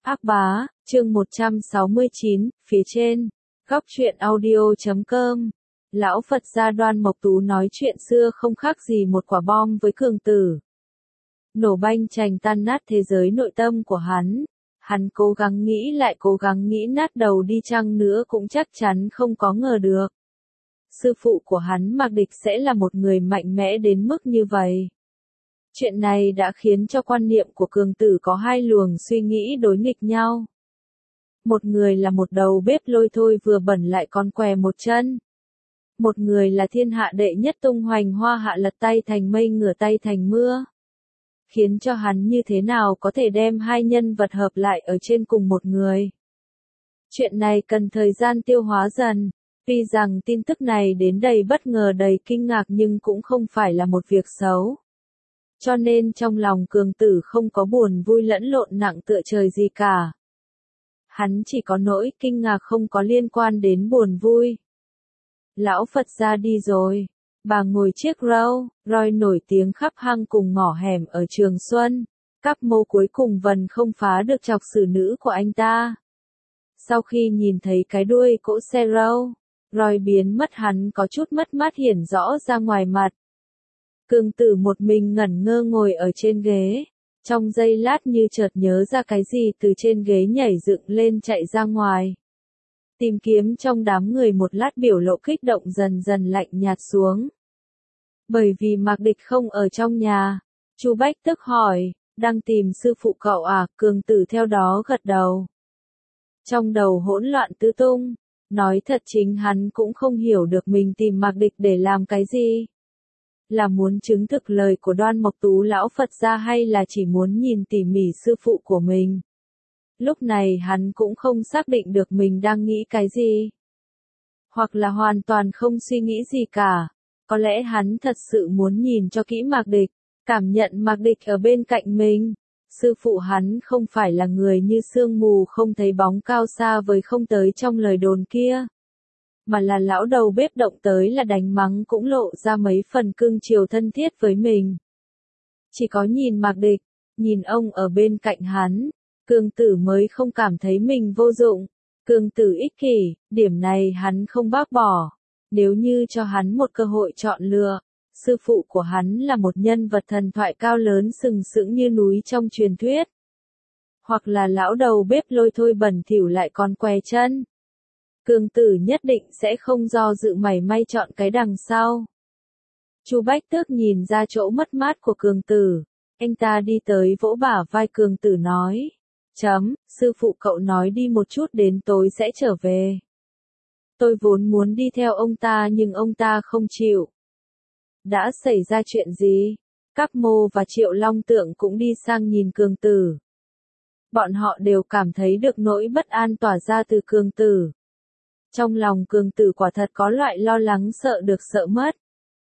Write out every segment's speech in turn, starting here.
Ác bá, chương 169, phía trên. Góc truyện audio.com. Lão Phật gia Đoan Mộc Tú nói chuyện xưa không khác gì một quả bom với Cường Tử. Nổ banh chành tan nát thế giới nội tâm của hắn. Hắn cố gắng nghĩ lại cố gắng nghĩ nát đầu đi chăng nữa cũng chắc chắn không có ngờ được. Sư phụ của hắn Mạc Địch sẽ là một người mạnh mẽ đến mức như vậy. Chuyện này đã khiến cho quan niệm của Cường Tử có hai luồng suy nghĩ đối nghịch nhau. Một người là một đầu bếp lôi thôi vừa bẩn lại còn què một chân. Một người là thiên hạ đệ nhất tung hoành hoa hạ lật tay thành mây ngửa tay thành mưa. Khiến cho hắn như thế nào có thể đem hai nhân vật hợp lại ở trên cùng một người. Chuyện này cần thời gian tiêu hóa dần. Tuy rằng tin tức này đến đầy bất ngờ đầy kinh ngạc nhưng cũng không phải là một việc xấu. Cho nên trong lòng Cường Tử không có buồn vui lẫn lộn nặng tựa trời gì cả. Hắn chỉ có nỗi kinh ngạc không có liên quan đến buồn vui. Lão Phật ra đi rồi. Bà ngồi chiếc Rolls nổi tiếng khắp hang cùng ngõ hẻm ở Trường Xuân. Cáp Mô cuối cùng vẫn không phá được trọc xử nữ của anh ta. Sau khi nhìn thấy cái đuôi cỗ xe Rolls biến mất hắn có chút mất mát hiển rõ ra ngoài mặt. Cường Tử một mình ngẩn ngơ ngồi ở trên ghế. Trong giây lát như chợt nhớ ra cái gì từ trên ghế nhảy dựng lên chạy ra ngoài. Tìm kiếm trong đám người một lát biểu lộ kích động dần dần lạnh nhạt xuống. Bởi vì Mạc Địch không ở trong nhà. Chu Bách tức hỏi, đang tìm sư phụ cậu à? Cường Tử theo đó gật đầu. Trong đầu hỗn loạn tứ tung. Nói thật chính hắn cũng không hiểu được mình tìm Mạc Địch để làm cái gì. Là muốn chứng thực lời của Đoan Mộc Tú lão Phật gia hay là chỉ muốn nhìn tỉ mỉ sư phụ của mình. Lúc này hắn cũng không xác định được mình đang nghĩ cái gì. Hoặc là hoàn toàn không suy nghĩ gì cả. Có lẽ hắn thật sự muốn nhìn cho kỹ Mạc Địch, cảm nhận Mạc Địch ở bên cạnh mình. Sư phụ hắn không phải là người như sương mù không thấy bóng cao xa với không tới trong lời đồn kia. Mà là lão đầu bếp động tới là đánh mắng cũng lộ ra mấy phần cưng chiều thân thiết với mình. Chỉ có nhìn Mạc Địch, nhìn ông ở bên cạnh hắn, Cường Tử mới không cảm thấy mình vô dụng. Cường Tử ích kỷ, điểm này hắn không bác bỏ. Nếu như cho hắn một cơ hội chọn lựa, sư phụ của hắn là một nhân vật thần thoại cao lớn sừng sững như núi trong truyền thuyết. Hoặc là lão đầu bếp lôi thôi bẩn thỉu lại còn què chân. Cường Tử nhất định sẽ không do dự mảy may chọn cái đằng sau. Chu Bách Tước nhìn ra chỗ mất mát của Cường Tử. Anh ta đi tới vỗ bả vai Cường Tử nói. Sư phụ cậu nói đi một chút đến tối sẽ trở về. Tôi vốn muốn đi theo ông ta nhưng ông ta không chịu. Đã xảy ra chuyện gì? Cáp Mô và Triệu Long Tượng cũng đi sang nhìn Cường Tử. Bọn họ đều cảm thấy được nỗi bất an tỏa ra từ Cường Tử. Trong lòng Cường Tử quả thật có loại lo lắng sợ được sợ mất.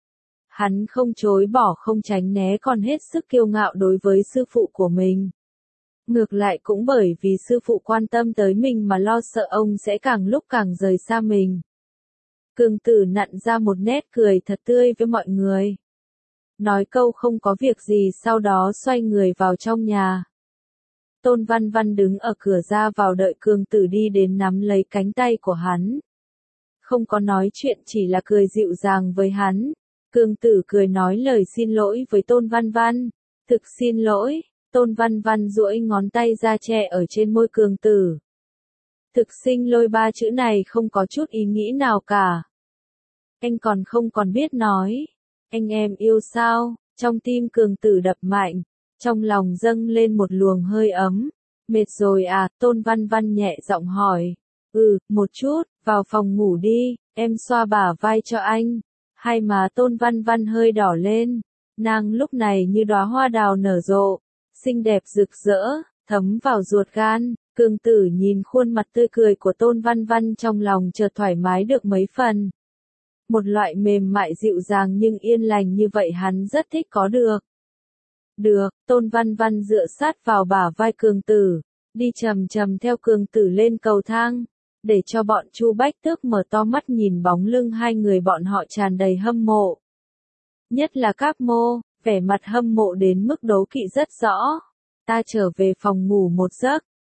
Hắn không chối bỏ không tránh né còn hết sức kiêu ngạo đối với sư phụ của mình. Ngược lại cũng bởi vì sư phụ quan tâm tới mình mà lo sợ ông sẽ càng lúc càng rời xa mình. Cường Tử nặn ra một nét cười thật tươi với mọi người. Nói câu không có việc gì sau đó xoay người vào trong nhà. Tôn Văn Văn đứng ở cửa ra vào đợi Cường Tử đi đến nắm lấy cánh tay của hắn. Không có nói chuyện chỉ là cười dịu dàng với hắn. Cường Tử cười nói lời xin lỗi với Tôn Văn Văn. Thực xin lỗi. Tôn Văn Văn duỗi ngón tay ra che ở trên môi Cường Tử. Thực sinh lôi ba chữ này không có chút ý nghĩ nào cả. Anh không còn biết nói. Anh em yêu sao? Trong tim Cường Tử đập mạnh. Trong lòng dâng lên một luồng hơi ấm. Mệt rồi à? Tôn Văn Văn nhẹ giọng hỏi. Một chút, vào phòng ngủ đi, em xoa bả vai cho anh. Hai má Tôn Văn Văn hơi đỏ lên. Nàng lúc này như đóa hoa đào nở rộ. Xinh đẹp rực rỡ, thấm vào ruột gan. Cường Tử nhìn khuôn mặt tươi cười của Tôn Văn Văn trong lòng chợt thoải mái được mấy phần. Một loại mềm mại dịu dàng nhưng yên lành như vậy hắn rất thích có được. Được, Tôn Văn Văn dựa sát vào bả vai Cường Tử, đi chậm chậm theo Cường Tử lên cầu thang, để cho bọn Chu Bách Tước mở to mắt nhìn bóng lưng hai người bọn họ tràn đầy hâm mộ. Nhất là Cáp Mô, vẻ mặt hâm mộ đến mức đố kỵ rất rõ. Ta trở về phòng ngủ một giấc,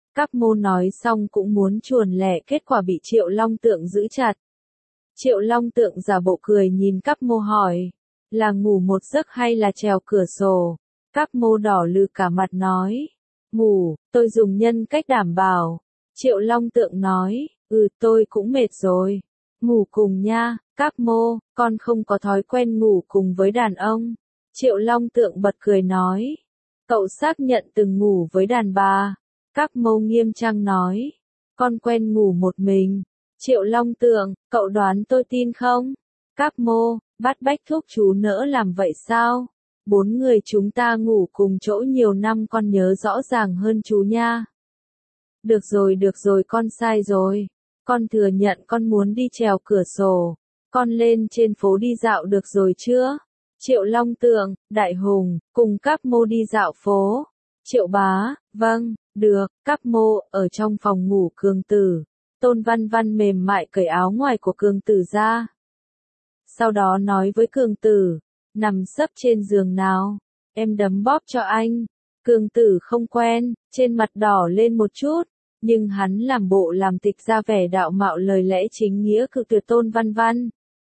Các mô nói xong cũng muốn chuồn lẻ, kết quả bị Triệu Long Tượng giữ chặt. Triệu Long Tượng giả bộ cười nhìn các mô hỏi, là ngủ một giấc hay là trèo cửa sổ? Các mô đỏ lừ cả mặt nói, ngủ, tôi dùng nhân cách đảm bảo. Triệu Long Tượng nói, tôi cũng mệt rồi. Ngủ cùng nha, các mô, con không có thói quen ngủ cùng với đàn ông. Triệu Long Tượng bật cười nói, cậu xác nhận từng ngủ với đàn bà. Các mô nghiêm trang nói, con quen ngủ một mình. Triệu Long Tượng, cậu đoán tôi tin không? Các mô, bắt bách thúc chú nỡ làm vậy sao? 4 người chúng ta ngủ cùng chỗ nhiều năm, con nhớ rõ ràng hơn chú nha. Được rồi, con sai rồi. Con thừa nhận con muốn đi trèo cửa sổ. Con lên trên phố đi dạo được rồi chưa? Triệu Long Tượng, Đại Hùng, cùng các mô đi dạo phố. Triệu Bá, vâng, được. Các mô, ở trong phòng ngủ Cường Tử. Tôn Văn Văn mềm mại cởi áo ngoài của Cường Tử ra. Sau đó nói với Cường Tử, nằm sấp trên giường nào, em đấm bóp cho anh. Cường Tử không quen, trên mặt đỏ lên một chút, nhưng hắn làm bộ làm tịch ra vẻ đạo mạo, lời lẽ chính nghĩa cự tuyệt Tôn Văn Văn,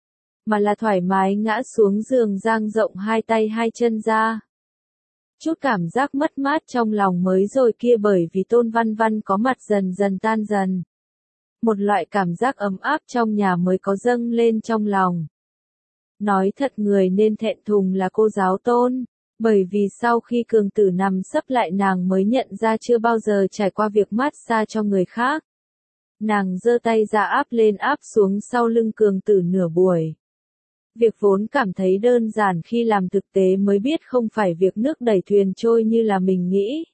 mà là thoải mái ngã xuống giường, dang rộng hai tay hai chân ra. Chút cảm giác mất mát trong lòng mới rồi kia bởi vì Tôn Văn Văn có mặt dần dần tan dần. Một loại cảm giác ấm áp trong nhà mới có dâng lên trong lòng. Nói thật, người nên thẹn thùng là cô giáo Tôn, bởi vì sau khi Cường Tử nằm sấp lại nàng mới nhận ra chưa bao giờ trải qua việc massage cho người khác. Nàng giơ tay ra áp lên áp xuống sau lưng Cường Tử nửa buổi. Việc vốn cảm thấy đơn giản khi làm thực tế mới biết không phải việc nước đẩy thuyền trôi như là mình nghĩ.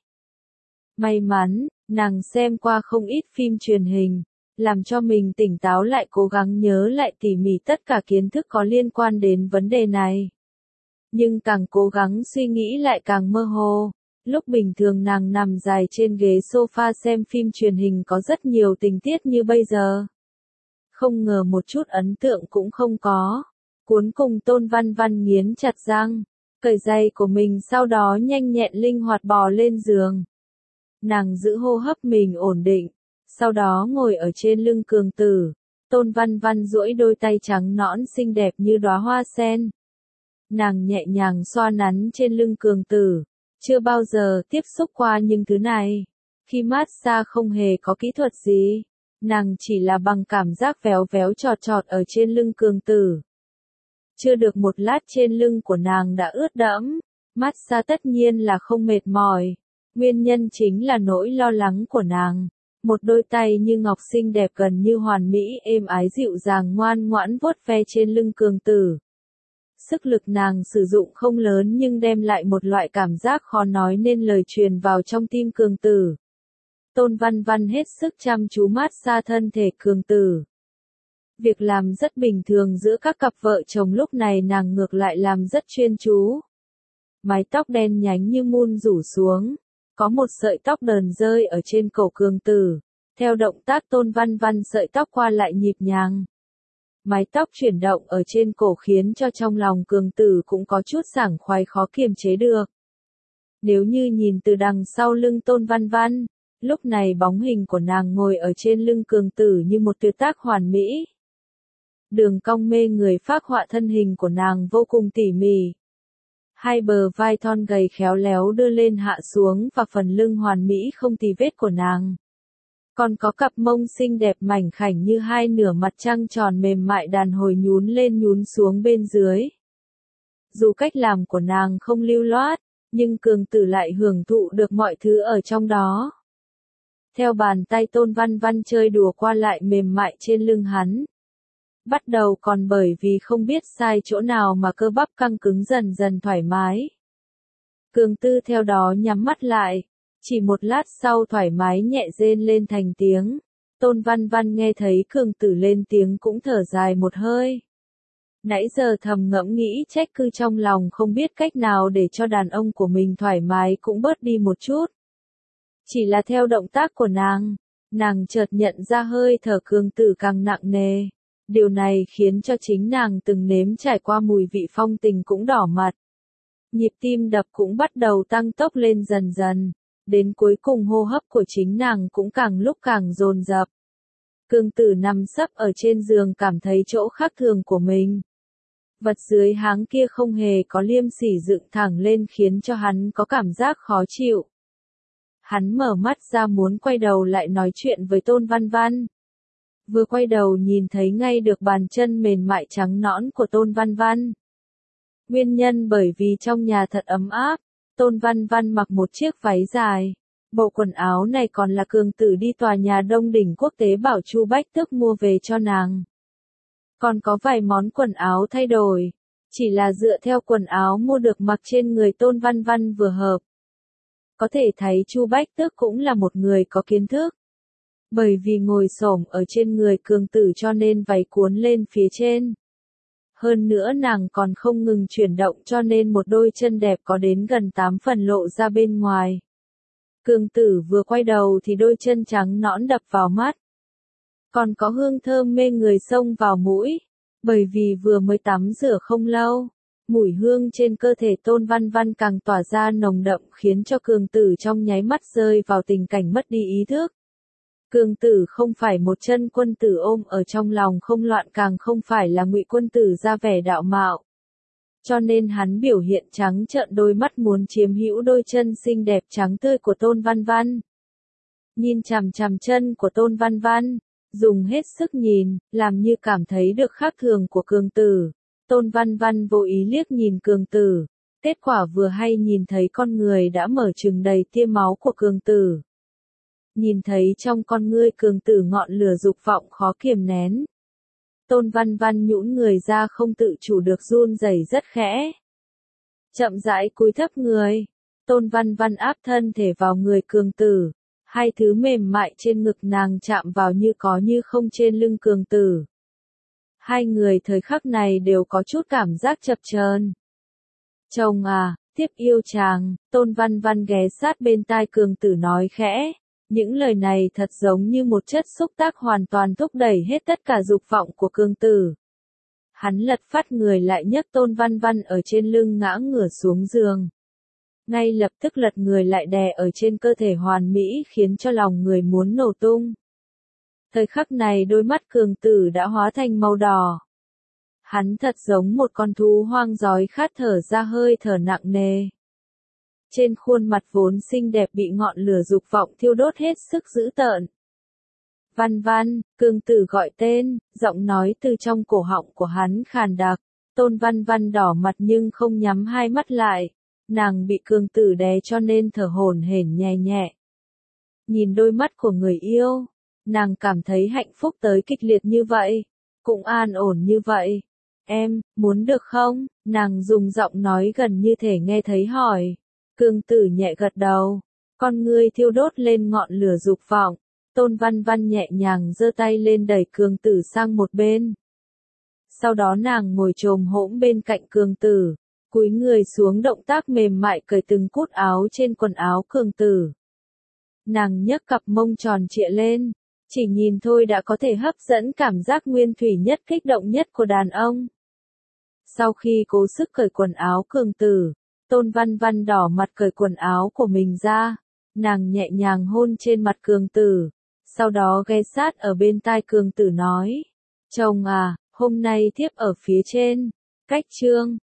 May mắn, nàng xem qua không ít phim truyền hình, làm cho mình tỉnh táo lại, cố gắng nhớ lại tỉ mỉ tất cả kiến thức có liên quan đến vấn đề này. Nhưng càng cố gắng suy nghĩ lại càng mơ hồ. Lúc bình thường nàng nằm dài trên ghế sofa xem phim truyền hình có rất nhiều tình tiết như bây giờ. Không ngờ một chút ấn tượng cũng không có. Cuối cùng Tôn Văn Văn nghiến chặt răng, cởi giày của mình, sau đó nhanh nhẹn linh hoạt bò lên giường. Nàng giữ hô hấp mình ổn định, sau đó ngồi ở trên lưng Cường Tử. Tôn Văn Văn duỗi đôi tay trắng nõn xinh đẹp như đóa hoa sen. Nàng nhẹ nhàng xoa nắn trên lưng Cường Tử, chưa bao giờ tiếp xúc qua những thứ này. Khi massage không hề có kỹ thuật gì, nàng chỉ là bằng cảm giác véo véo chọt chọt ở trên lưng Cường Tử. Chưa được một lát trên lưng của nàng đã ướt đẫm, massage tất nhiên là không mệt mỏi. Nguyên nhân chính là nỗi lo lắng của nàng. Một đôi tay như ngọc xinh đẹp gần như hoàn mỹ, êm ái dịu dàng ngoan ngoãn vuốt ve trên lưng Cường Tử. Sức lực nàng sử dụng không lớn nhưng đem lại một loại cảm giác khó nói nên lời truyền vào trong tim Cường Tử. Tôn Văn Văn hết sức chăm chú massage thân thể Cường Tử. Việc làm rất bình thường giữa các cặp vợ chồng, lúc này nàng ngược lại làm rất chuyên chú. Mái tóc đen nhánh như mun rủ xuống. Có một sợi tóc đờn rơi ở trên cổ Cường Tử. Theo động tác Tôn Văn Văn, sợi tóc qua lại nhịp nhàng. Mái tóc chuyển động ở trên cổ khiến cho trong lòng Cường Tử cũng có chút sảng khoái khó kiềm chế được. Nếu như nhìn từ đằng sau lưng Tôn Văn Văn, lúc này bóng hình của nàng ngồi ở trên lưng Cường Tử như một tuyệt tác hoàn mỹ. Đường cong mê người phác họa thân hình của nàng vô cùng tỉ mỉ. Hai bờ vai thon gầy khéo léo đưa lên hạ xuống và phần lưng hoàn mỹ không tì vết của nàng. Còn có cặp mông xinh đẹp mảnh khảnh như hai nửa mặt trăng tròn mềm mại đàn hồi nhún lên nhún xuống bên dưới. Dù cách làm của nàng không lưu loát, nhưng Cường Tử lại hưởng thụ được mọi thứ ở trong đó. Theo bàn tay Tôn Văn Văn chơi đùa qua lại mềm mại trên lưng hắn. Bắt đầu còn bởi vì không biết sai chỗ nào mà cơ bắp căng cứng dần dần thoải mái. Cường Tử theo đó nhắm mắt lại. Chỉ một lát sau thoải mái nhẹ rên lên thành tiếng. Tôn Văn Văn nghe thấy Cường Tử lên tiếng cũng thở dài một hơi. Nãy giờ thầm ngẫm nghĩ trách cứ trong lòng, không biết cách nào để cho đàn ông của mình thoải mái cũng bớt đi một chút. Chỉ là theo động tác của nàng chợt nhận ra hơi thở Cường Tử càng nặng nề. Điều này khiến cho chính nàng từng nếm trải qua mùi vị phong tình cũng đỏ mặt. Nhịp tim đập cũng bắt đầu tăng tốc lên dần dần. đến cuối cùng hô hấp của chính nàng cũng càng lúc càng dồn dập. Cương tử nằm sấp ở trên giường cảm thấy chỗ khác thường của mình. Vật dưới háng kia không hề có liêm sỉ dựng thẳng lên khiến cho hắn có cảm giác khó chịu. Hắn mở mắt ra muốn quay đầu lại nói chuyện với Tôn Văn Văn. Vừa quay đầu nhìn thấy ngay được bàn chân mềm mại trắng nõn của Tôn Văn Văn. Nguyên nhân bởi vì trong nhà thật ấm áp, Tôn Văn Văn mặc một chiếc váy dài. Bộ quần áo này còn là Cường Tử đi tòa nhà Đông Đỉnh Quốc tế bảo Chu Bách Tước mua về cho nàng. Còn có vài món quần áo thay đổi, chỉ là dựa theo quần áo mua được mặc trên người Tôn Văn Văn vừa hợp. Có thể thấy Chu Bách Tước cũng là một người có kiến thức. Bởi vì ngồi xổm ở trên người Cường Tử cho nên váy cuốn lên phía trên. Hơn nữa nàng còn không ngừng chuyển động cho nên một đôi chân đẹp có đến gần 8 phần lộ ra bên ngoài. Cường Tử vừa quay đầu thì đôi chân trắng nõn đập vào mắt. Còn có hương thơm mê người xông vào mũi, bởi vì vừa mới tắm rửa không lâu, mùi hương trên cơ thể Tôn Văn Văn càng tỏa ra nồng đậm khiến cho Cường Tử trong nháy mắt rơi vào tình cảnh mất đi ý thức. Cường Tử không phải một chân quân tử ôm ở trong lòng không loạn, càng không phải là ngụy quân tử ra vẻ đạo mạo. Cho nên hắn biểu hiện trắng trợn đôi mắt muốn chiếm hữu đôi chân xinh đẹp trắng tươi của Tôn Văn Văn. Nhìn chằm chằm chân của Tôn Văn Văn, dùng hết sức nhìn, làm như cảm thấy được khác thường của Cường Tử. Tôn Văn Văn vô ý liếc nhìn Cường Tử, kết quả vừa hay nhìn thấy con người đã mở trừng đầy tia máu của Cường Tử. Nhìn thấy trong con ngươi Cường Tử ngọn lửa dục vọng khó kiềm nén. Tôn Văn Văn nhũn người ra không tự chủ được run rẩy rất khẽ. Chậm rãi cúi thấp người, Tôn Văn Văn áp thân thể vào người Cường Tử, hai thứ mềm mại trên ngực nàng chạm vào như có như không trên lưng Cường Tử. Hai người thời khắc này đều có chút cảm giác chập chờn. Chồng à, tiếp yêu chàng, Tôn Văn Văn ghé sát bên tai Cường Tử nói khẽ. Những lời này thật giống như một chất xúc tác hoàn toàn thúc đẩy hết tất cả dục vọng của Cường Tử. Hắn lật phát người lại nhấc Tôn Văn Văn ở trên lưng ngã ngửa xuống giường. Ngay lập tức lật người lại đè ở trên cơ thể hoàn mỹ khiến cho lòng người muốn nổ tung. Thời khắc này đôi mắt Cường Tử đã hóa thành màu đỏ. Hắn thật giống một con thú hoang dõi khát thở ra hơi thở nặng nề. Trên khuôn mặt vốn xinh đẹp bị ngọn lửa dục vọng thiêu đốt hết sức dữ tợn. Văn Văn, Cường Tử gọi tên, giọng nói từ trong cổ họng của hắn khàn đặc. Tôn Văn Văn đỏ mặt nhưng không nhắm hai mắt lại. Nàng bị Cường Tử đè cho nên thở hổn hển nhẹ nhẹ. Nhìn đôi mắt của người yêu, nàng cảm thấy hạnh phúc tới kịch liệt như vậy, cũng an ổn như vậy. Em, muốn được không? Nàng dùng giọng nói gần như thể nghe thấy hỏi. Cường Tử nhẹ gật đầu, con ngươi thiêu đốt lên ngọn lửa dục vọng. Tôn Văn Văn nhẹ nhàng giơ tay lên đẩy Cường Tử sang một bên. Sau đó nàng ngồi chồm hổm bên cạnh Cường Tử, cúi người xuống động tác mềm mại cởi từng cúc áo trên quần áo Cường Tử. Nàng nhấc cặp mông tròn trịa lên, chỉ nhìn thôi đã có thể hấp dẫn cảm giác nguyên thủy nhất kích động nhất của đàn ông. Sau khi cố sức cởi quần áo Cường Tử, Tôn Văn Văn đỏ mặt cởi quần áo của mình ra, nàng nhẹ nhàng hôn trên mặt Cường Tử, sau đó ghé sát ở bên tai Cường Tử nói, chồng à, hôm nay thiếp ở phía trên, cách trương,